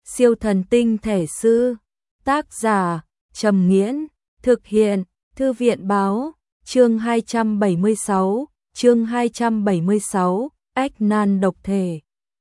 Siêu thần tinh thể sư. Tác giả Trầm Nghiễn. Thực hiện Thư viện báo. Chương 276. Ách nan độc thể.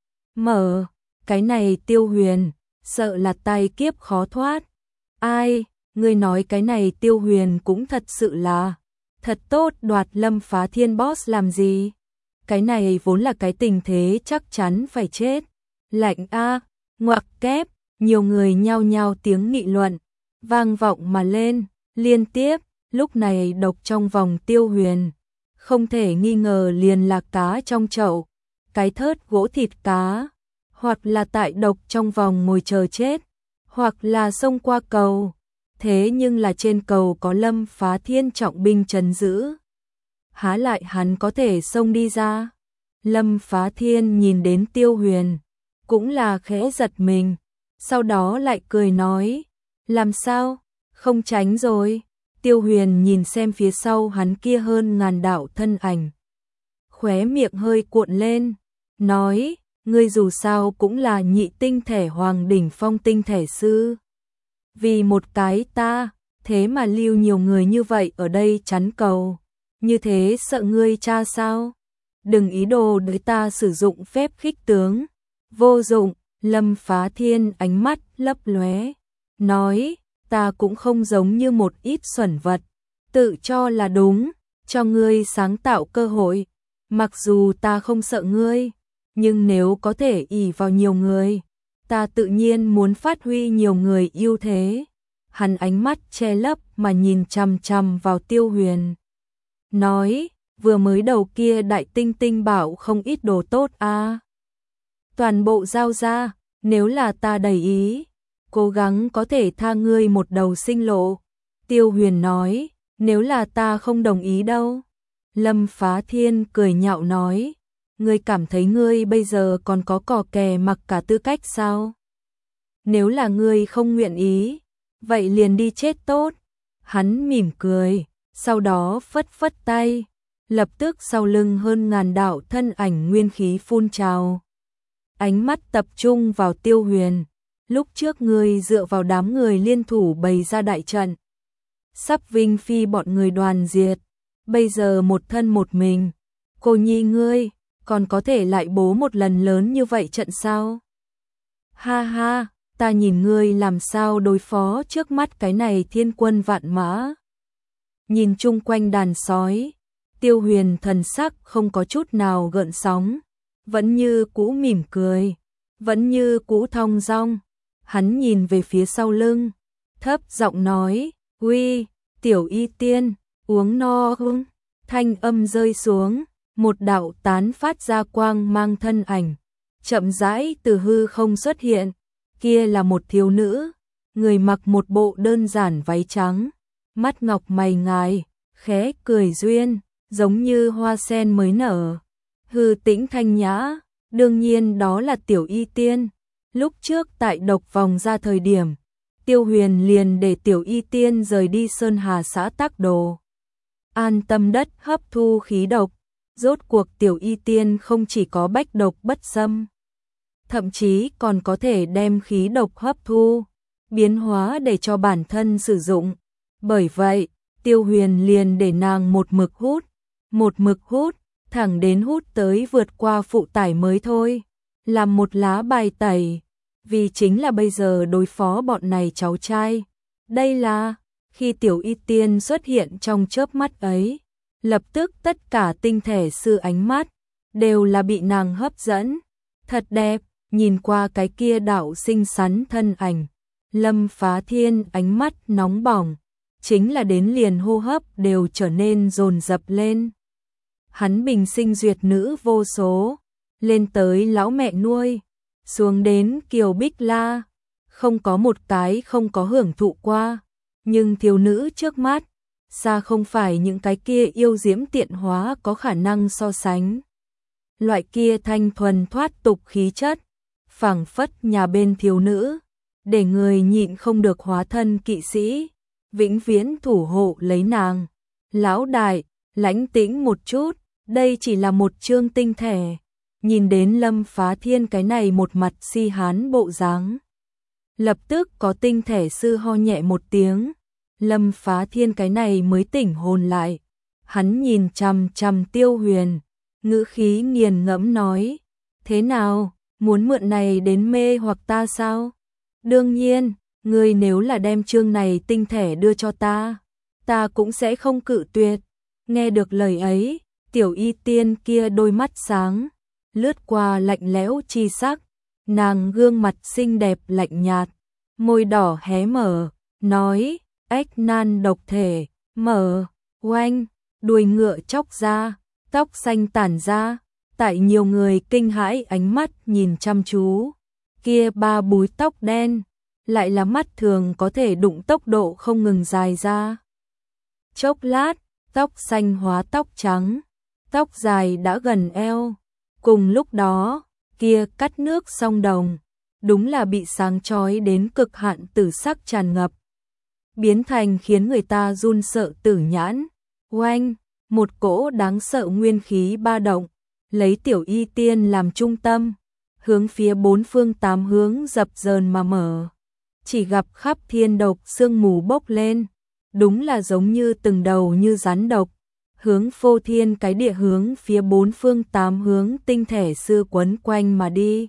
Mở. Cái này Tiêu Huyền, sợ là tai kiếp khó thoát. Ai, ngươi nói cái này Tiêu Huyền cũng thật sự là thật tốt, đoạt Lâm Phá Thiên boss làm gì? Cái này vốn là cái tình thế chắc chắn phải chết. Lạnh a, ngoặc kép, nhiều người nhao nhao tiếng nghị luận vang vọng mà lên, liên tiếp. Lúc này độc trong vòng Tiêu Huyền, không thể nghi ngờ liền là cá trong chậu, cái thớt gỗ thịt cá, hoặc là tại độc trong vòng ngồi chờ chết, hoặc là xông qua cầu. Thế nhưng là trên cầu có Lâm Phá Thiên trọng binh trấn giữ, há lại hắn có thể xông đi ra? Lâm Phá Thiên nhìn đến Tiêu Huyền, cũng là khẽ giật mình, sau đó lại cười nói, làm sao, không tránh rồi? Tiêu Huyền nhìn xem phía sau hắn kia hơn ngàn đạo thân ảnh, khóe miệng hơi cuộn lên, nói, ngươi dù sao cũng là nhị tinh thể hoàng đỉnh phong tinh thể sư. Vì một cái ta, thế mà lưu nhiều người như vậy ở đây chắn cầu, như thế sợ ngươi cha sao? Đừng ý đồ đối ta sử dụng phép khích tướng, vô dụng. Lâm Phá Thiên ánh mắt lấp lóe, nói, ta cũng không giống như một ít xuẩn vật, tự cho là đúng, cho ngươi sáng tạo cơ hội. Mặc dù ta không sợ ngươi, nhưng nếu có thể ỷ vào nhiều người, ta tự nhiên muốn phát huy nhiều người ưu thế. Hắn ánh mắt che lấp mà nhìn chằm chằm vào Tiêu Huyền, nói, vừa mới đầu kia đại tinh tinh bảo không ít đồ tốt a, toàn bộ giao ra, nếu là ta đầy ý, cố gắng có thể tha ngươi một đầu sinh lộ. Tiêu Huyền nói, nếu là ta không đồng ý đâu? Lâm Phá Thiên cười nhạo nói, ngươi cảm thấy ngươi bây giờ còn có cò kè mặc cả tư cách sao? Nếu là ngươi không nguyện ý, vậy liền đi chết tốt. Hắn mỉm cười, sau đó phất phất tay, lập tức sau lưng hơn ngàn đạo thân ảnh nguyên khí phun trào. Ánh mắt tập trung vào Tiêu Huyền, lúc trước ngươi dựa vào đám người liên thủ bày ra đại trận, sắp Vinh Phi bọn người đoàn diệt, bây giờ một thân một mình, cô nhi ngươi, còn có thể lại bố một lần lớn như vậy trận sao? Ha ha, ta nhìn ngươi làm sao đối phó trước mắt cái này thiên quân vạn mã. Nhìn chung quanh đàn sói, Tiêu Huyền thần sắc không có chút nào gợn sóng, vẫn như cũ mỉm cười, vẫn như cũ thong dong. Hắn nhìn về phía sau lưng, thấp giọng nói, uy, Tiểu Y Tiên, uống no không? Thanh âm rơi xuống, một đạo tán phát ra quang mang thân ảnh, chậm rãi từ hư không xuất hiện. Kia là một thiếu nữ, người mặc một bộ đơn giản váy trắng, mắt ngọc mày ngài, khẽ cười duyên, giống như hoa sen mới nở, hư tĩnh thanh nhã. Đương nhiên đó là Tiểu Y Tiên. Lúc trước tại độc vòng ra thời điểm, Tiêu Huyền liền để Tiểu Y Tiên rời đi Sơn Hà xã Tác Đồ, an tâm đất hấp thu khí độc. Rốt cuộc Tiểu Y Tiên không chỉ có bách độc bất xâm, thậm chí còn có thể đem khí độc hấp thu, biến hóa để cho bản thân sử dụng. Bởi vậy, Tiêu Huyền liền để nàng một mực hút, thẳng đến hút tới vượt qua phụ tải mới thôi, làm một lá bài tẩy, vì chính là bây giờ đối phó bọn này cháu trai. Đây là, khi Tiểu Y Tiên xuất hiện trong chớp mắt ấy, lập tức tất cả tinh thể sư ánh mắt đều là bị nàng hấp dẫn. Thật đẹp, nhìn qua cái kia đạo xinh xắn thân ảnh, Lâm Phá Thiên ánh mắt nóng bỏng, chính là đến liền hô hấp đều trở nên dồn dập lên. Hắn bình sinh duyệt nữ vô số, lên tới lão mẹ nuôi, xuống đến Kiều Bích La, không có một cái không có hưởng thụ qua, nhưng thiếu nữ trước mắt, xa không phải những cái kia yêu diễm tiện hóa có khả năng so sánh. Loại kia thanh thuần thoát tục khí chất, phảng phất nhà bên thiếu nữ, để người nhịn không được hóa thân kỵ sĩ, vĩnh viễn thủ hộ lấy nàng. Lão đại, lãnh tĩnh một chút, đây chỉ là một chương tinh thể. Nhìn đến Lâm Phá Thiên cái này một mặt si hán bộ dáng, Lập tức có tinh thể sư ho nhẹ một tiếng. Lâm Phá Thiên cái này mới tỉnh hồn lại. Hắn nhìn chằm chằm Tiêu Huyền, ngữ khí nghiền ngẫm nói, thế nào, muốn mượn này đến mê hoặc ta sao? Đương nhiên, ngươi nếu là đem chương này tinh thể đưa cho ta cũng sẽ không cự tuyệt. Nghe được lời ấy, tiểu y tiên kia đôi mắt sáng, lướt qua lạnh lẽo chi sắc, nàng gương mặt xinh đẹp lạnh nhạt, môi đỏ hé mở, nói, ếch nan độc thể, mở, oanh, đuôi ngựa chóc ra, tóc xanh tản ra, tại nhiều người kinh hãi ánh mắt nhìn chăm chú, kia ba búi tóc đen, lại là mắt thường có thể đụng tốc độ không ngừng dài ra. Chốc lát, tóc xanh hóa tóc trắng, tóc dài đã gần eo, cùng lúc đó, kia cắt nước song đồng, đúng là bị sáng chói đến cực hạn tử sắc tràn ngập, biến thành khiến người ta run sợ tử nhãn. Oanh, một cỗ đáng sợ nguyên khí ba động, lấy tiểu y tiên làm trung tâm, hướng phía bốn phương tám hướng dập dờn mà mở. Chỉ gặp khắp thiên độc sương mù bốc lên, đúng là giống như từng đầu như rắn độc, hướng phô thiên cái địa hướng phía bốn phương tám hướng tinh thể sư quấn quanh mà đi.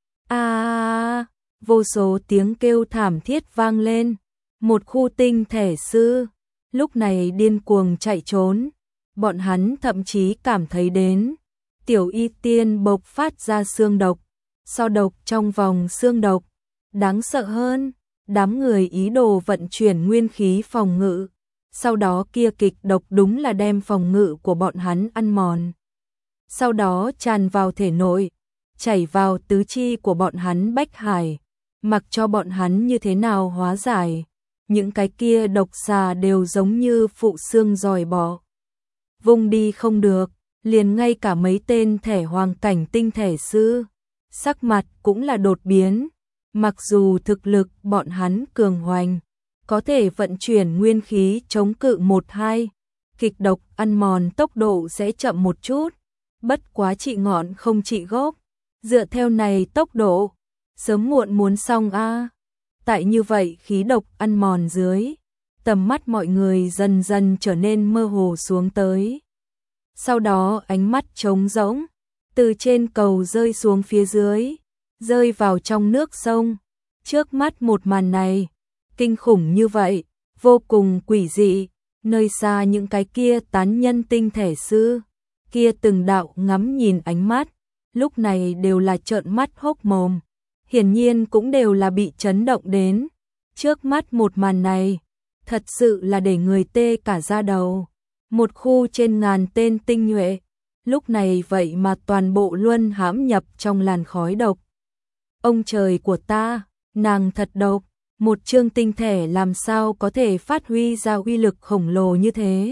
Vô số tiếng kêu thảm thiết vang lên, một khu tinh thể sư lúc này điên cuồng chạy trốn, bọn hắn thậm chí cảm thấy đến tiểu y tiên bộc phát ra xương độc, so độc trong vòng xương độc, đáng sợ hơn, đám người ý đồ vận chuyển nguyên khí phòng ngự, sau đó kia kịch độc đúng là đem phòng ngự của bọn hắn ăn mòn, sau đó tràn vào thể nội, chảy vào tứ chi của bọn hắn bách hải, mặc cho bọn hắn như thế nào hóa giải. Những cái kia độc xà đều giống như phụ xương dòi bọ, vung đi không được, liền ngay cả mấy tên thể hoàng cảnh tinh thể sư, sắc mặt cũng là đột biến, mặc dù thực lực bọn hắn cường hoành, có thể vận chuyển nguyên khí chống cự 1-2, kịch độc ăn mòn tốc độ sẽ chậm một chút, bất quá trị ngọn không trị gốc, dựa theo này tốc độ, sớm muộn muốn xong a. Tại như vậy khí độc ăn mòn dưới, tầm mắt mọi người dần dần trở nên mơ hồ xuống tới. Sau đó ánh mắt trống rỗng, từ trên cầu rơi xuống phía dưới, rơi vào trong nước sông. Trước mắt một màn này, kinh khủng như vậy, vô cùng quỷ dị, nơi xa những cái kia tán nhân tinh thể sư, kia từng đạo ngắm nhìn ánh mắt, lúc này đều là trợn mắt hốc mồm. Hiển nhiên cũng đều là bị chấn động đến. Trước mắt một màn này, thật sự là để người tê cả da đầu. Một khu trên ngàn tên tinh nhuệ, lúc này vậy mà toàn bộ luôn hãm nhập trong làn khói độc. Ông trời của ta, nàng thật độc, một chương tinh thể làm sao có thể phát huy ra uy lực khổng lồ như thế?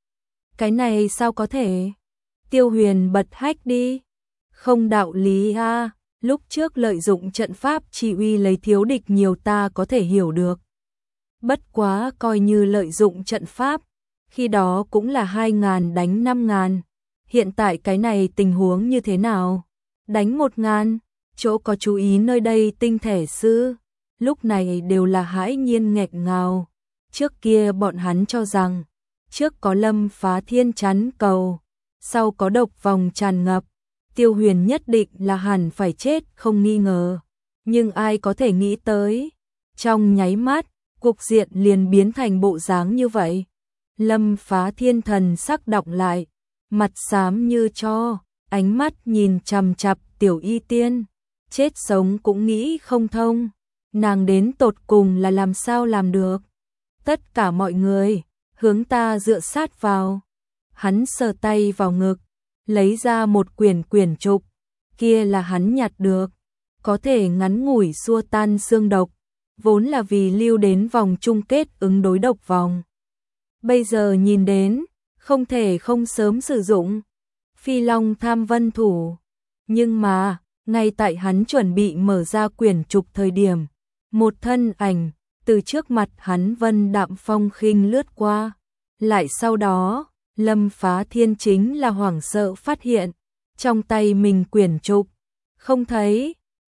Cái này sao có thể? Tiêu Huyền bật hách đi. Không đạo lý a. Lúc trước lợi dụng trận pháp chỉ uy lấy thiếu địch nhiều ta có thể hiểu được. Bất quá coi như lợi dụng trận pháp, khi đó cũng là 2.000 đánh 5.000. Hiện tại cái này tình huống như thế nào? Đánh 1.000, chỗ có chú ý nơi đây tinh thể sư, lúc này đều là hãi nhiên nghẹt ngào. Trước kia bọn hắn cho rằng, trước có Lâm Phá Thiên chắn cầu, sau có độc vòng tràn ngập, Tiêu Huyền nhất định là hẳn phải chết không nghi ngờ. Nhưng ai có thể nghĩ tới, trong nháy mắt, cục diện liền biến thành bộ dáng như vậy. Lâm Phá Thiên thần sắc đọng lại, mặt xám như tro, ánh mắt nhìn chằm chằm tiểu y tiên, chết sống cũng nghĩ không thông, nàng đến tột cùng là làm sao làm được. Tất cả mọi người, hướng ta dựa sát vào. Hắn sờ tay vào ngực, lấy ra một quyển trục, kia là hắn nhặt được, có thể ngắn ngủi xua tan xương độc, vốn là vì lưu đến vòng chung kết ứng đối độc vòng. Bây giờ nhìn đến, không thể không sớm sử dụng. Phi Long Tham Vân Thủ. Nhưng mà, ngay tại hắn chuẩn bị mở ra quyển trục thời điểm, một thân ảnh từ trước mặt hắn vân đạm phong khinh lướt qua, lại sau đó, Lâm Phá Thiên chính là hoảng sợ phát hiện, trong tay mình quyển trục không thấy,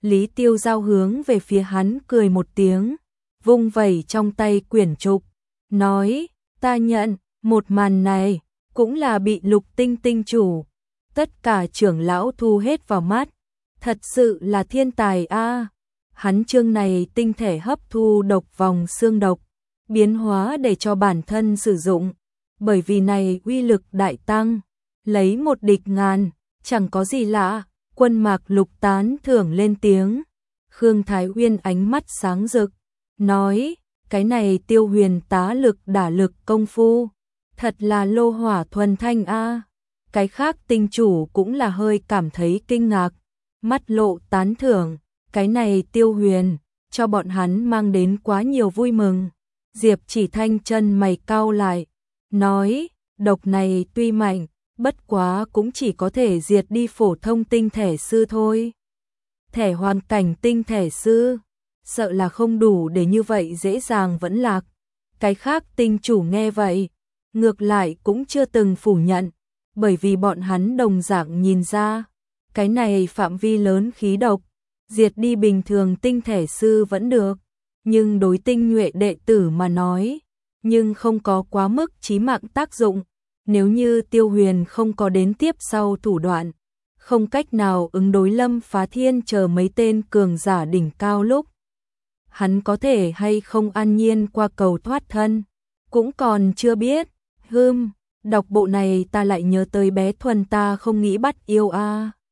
Lý Tiêu Giao hướng về phía hắn cười một tiếng, vung vẩy trong tay quyển trục, nói, ta nhận, một màn này, cũng là bị Lục Tinh tinh chủ. Tất cả trưởng lão thu hết vào mắt, thật sự là thiên tài a. Hắn chương này tinh thể hấp thu độc vòng xương độc, biến hóa để cho bản thân sử dụng, bởi vì này uy lực đại tăng, lấy một địch ngàn, chẳng có gì lạ. Quân Mạc Lục tán thưởng lên tiếng. Khương Thái Uyên ánh mắt sáng rực, nói, cái này Tiêu Huyền tá lực đả lực công phu, thật là lô hỏa thuần thanh a. Cái khác tinh chủ cũng là hơi cảm thấy kinh ngạc, mắt lộ tán thưởng, cái này Tiêu Huyền, cho bọn hắn mang đến quá nhiều vui mừng. Diệp Chỉ Thanh chân mày cau lại, nói, độc này tuy mạnh, bất quá cũng chỉ có thể diệt đi phổ thông tinh thể sư thôi. Thẻ hoàn cảnh tinh thể sư, sợ là không đủ để như vậy dễ dàng vẫn lạc. Cái khác tinh chủ nghe vậy, ngược lại cũng chưa từng phủ nhận, bởi vì bọn hắn đồng dạng nhìn ra, cái này phạm vi lớn khí độc, diệt đi bình thường tinh thể sư vẫn được, nhưng đối tinh nhuệ đệ tử mà nói, nhưng không có quá mức chí mạng tác dụng. Nếu như Tiêu Huyền không có đến tiếp sau thủ đoạn, không cách nào ứng đối Lâm Phá Thiên chờ mấy tên cường giả đỉnh cao lúc, hắn có thể hay không an nhiên qua cầu thoát thân, cũng còn chưa biết. Đọc bộ này ta lại nhớ tới bé Thuần ta không nghĩ bắt yêu a.